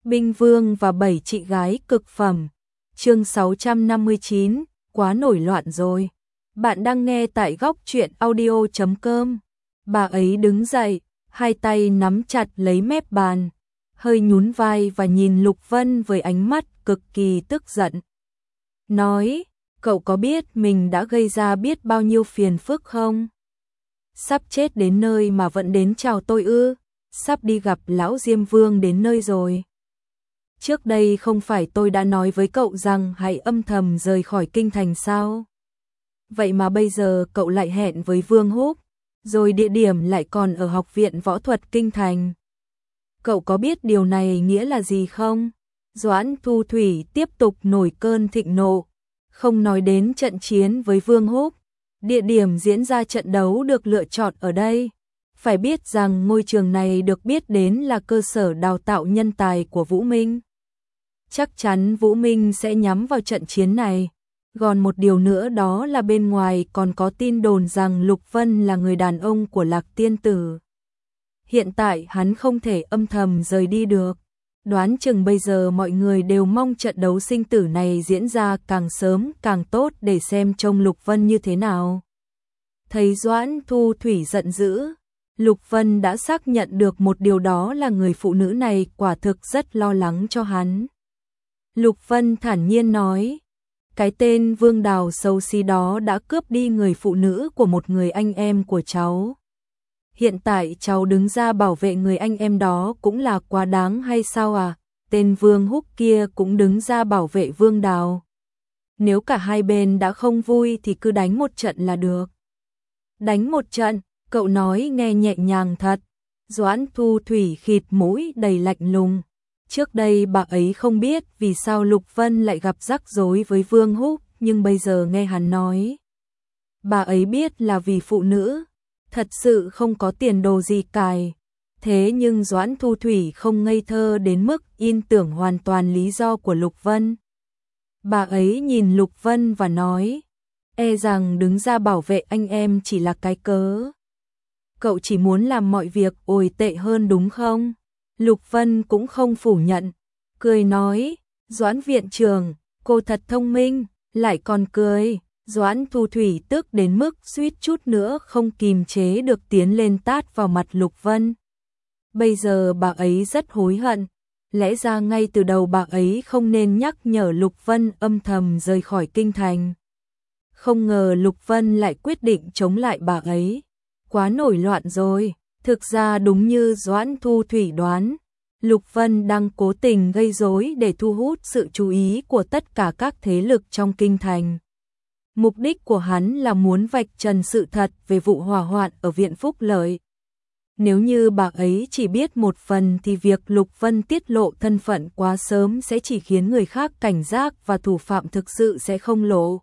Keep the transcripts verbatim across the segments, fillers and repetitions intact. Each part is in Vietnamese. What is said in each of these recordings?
Binh Vương và bảy chị gái cực phẩm. Chương sáu trăm năm mươi chín, quá nổi loạn rồi. Bạn đang nghe tại góc truyện audio chấm com. Bà ấy đứng dậy, hai tay nắm chặt lấy mép bàn, hơi nhún vai và nhìn Lục Vân với ánh mắt cực kỳ tức giận. Nói, cậu có biết mình đã gây ra biết bao nhiêu phiền phức không? Sắp chết đến nơi mà vẫn đến chào tôi ư? Sắp đi gặp lão Diêm Vương đến nơi rồi. Trước đây không phải tôi đã nói với cậu rằng hãy âm thầm rời khỏi kinh thành sao? Vậy mà bây giờ cậu lại hẹn với Vương Húc, rồi địa điểm lại còn ở Học viện Võ thuật kinh thành. Cậu có biết điều này nghĩa là gì không? Doãn Thu Thủy tiếp tục nổi cơn thịnh nộ, không nói đến trận chiến với Vương Húc. Địa điểm diễn ra trận đấu được lựa chọn ở đây. Phải biết rằng ngôi trường này được biết đến là cơ sở đào tạo nhân tài của Vũ Minh. Chắc chắn Vũ Minh sẽ nhắm vào trận chiến này. Còn một điều nữa đó là bên ngoài còn có tin đồn rằng Lục Vân là người đàn ông của Lạc Tiên Tử. Hiện tại hắn không thể âm thầm rời đi được. Đoán chừng bây giờ mọi người đều mong trận đấu sinh tử này diễn ra càng sớm càng tốt để xem trông Lục Vân như thế nào. Thấy Doãn Thu Thủy giận dữ, Lục Vân đã xác nhận được một điều, đó là người phụ nữ này quả thực rất lo lắng cho hắn. Lục Vân thản nhiên nói, cái tên Vương Đào xấu xí đó đã cướp đi người phụ nữ của một người anh em của cháu. Hiện tại cháu đứng ra bảo vệ người anh em đó cũng là quá đáng hay sao à? Tên Vương Húc kia cũng đứng ra bảo vệ Vương Đào. Nếu cả hai bên đã không vui thì cứ đánh một trận là được. Đánh một trận, cậu nói nghe nhẹ nhàng thật. Doãn Thu Thủy khịt mũi đầy lạnh lùng. Trước đây bà ấy không biết vì sao Lục Vân lại gặp rắc rối với Vương Húc, nhưng bây giờ nghe hắn nói, bà ấy biết là vì phụ nữ, thật sự không có tiền đồ gì cài. Thế nhưng Doãn Thu Thủy không ngây thơ đến mức in tưởng hoàn toàn lý do của Lục Vân. Bà ấy nhìn Lục Vân và nói, e rằng đứng ra bảo vệ anh em chỉ là cái cớ. Cậu chỉ muốn làm mọi việc ồi tệ hơn đúng không? Lục Vân cũng không phủ nhận, cười nói, Doãn viện trưởng, cô thật thông minh, lại còn cười. Doãn Thu Thủy tức đến mức suýt chút nữa không kìm chế được tiến lên tát vào mặt Lục Vân. Bây giờ bà ấy rất hối hận, lẽ ra ngay từ đầu bà ấy không nên nhắc nhở Lục Vân âm thầm rời khỏi kinh thành. Không ngờ Lục Vân lại quyết định chống lại bà ấy. Quá nổi loạn rồi. Thực ra đúng như Doãn Thu Thủy đoán, Lục Vân đang cố tình gây rối để thu hút sự chú ý của tất cả các thế lực trong kinh thành. Mục đích của hắn là muốn vạch trần sự thật về vụ hỏa hoạn ở Viện Phúc Lợi. Nếu như bà ấy chỉ biết một phần thì việc Lục Vân tiết lộ thân phận quá sớm sẽ chỉ khiến người khác cảnh giác và thủ phạm thực sự sẽ không lộ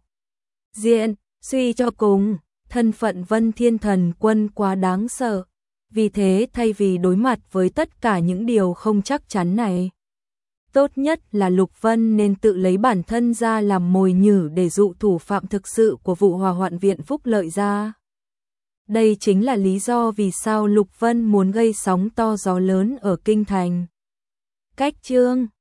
diện. Suy cho cùng, thân phận Vân Thiên Thần Quân quá đáng sợ. Vì thế thay vì đối mặt với tất cả những điều không chắc chắn này, tốt nhất là Lục Vân nên tự lấy bản thân ra làm mồi nhử để dụ thủ phạm thực sự của vụ hỏa hoạn Viện Phúc Lợi ra. Đây chính là lý do vì sao Lục Vân muốn gây sóng to gió lớn ở kinh thành. Cách chương